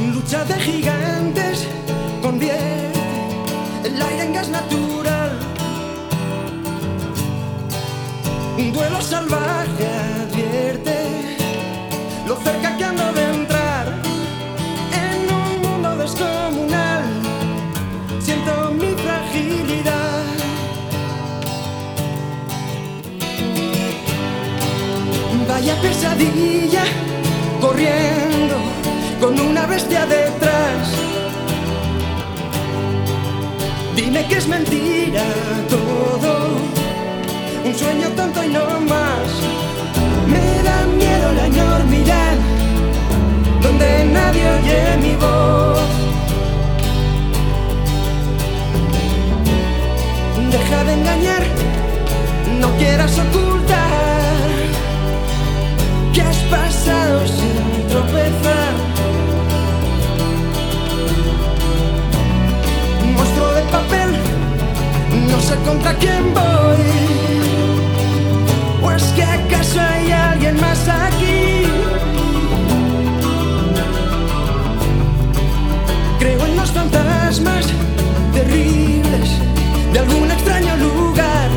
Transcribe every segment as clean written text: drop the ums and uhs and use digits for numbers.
Lucha de gigantes, convierte el aire en gas natural. Un duelo salvaje advierte lo cerca que ando de entrar en un mundo descomunal. Siento mi fragilidad. Vaya pesadilla, corriendo con una bestia detrás. Dime que es mentira todo, un sueño tonto y no más. Me da miedo la enormidad, donde nadie oye mi voz. Deja de engañar, no quieras ocultar que has pasado sin tropezar. Monstruo de papel, no sé contra quién voy. ¿O es que acaso hay alguien más aquí? Creo en los fantasmas terribles de algún extraño lugar,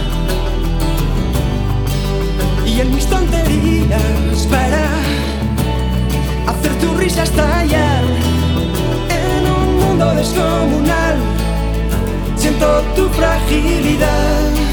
y en mis tonterías para hacer tu risa estallar. En un mundo descomunal siento tu fragilidad.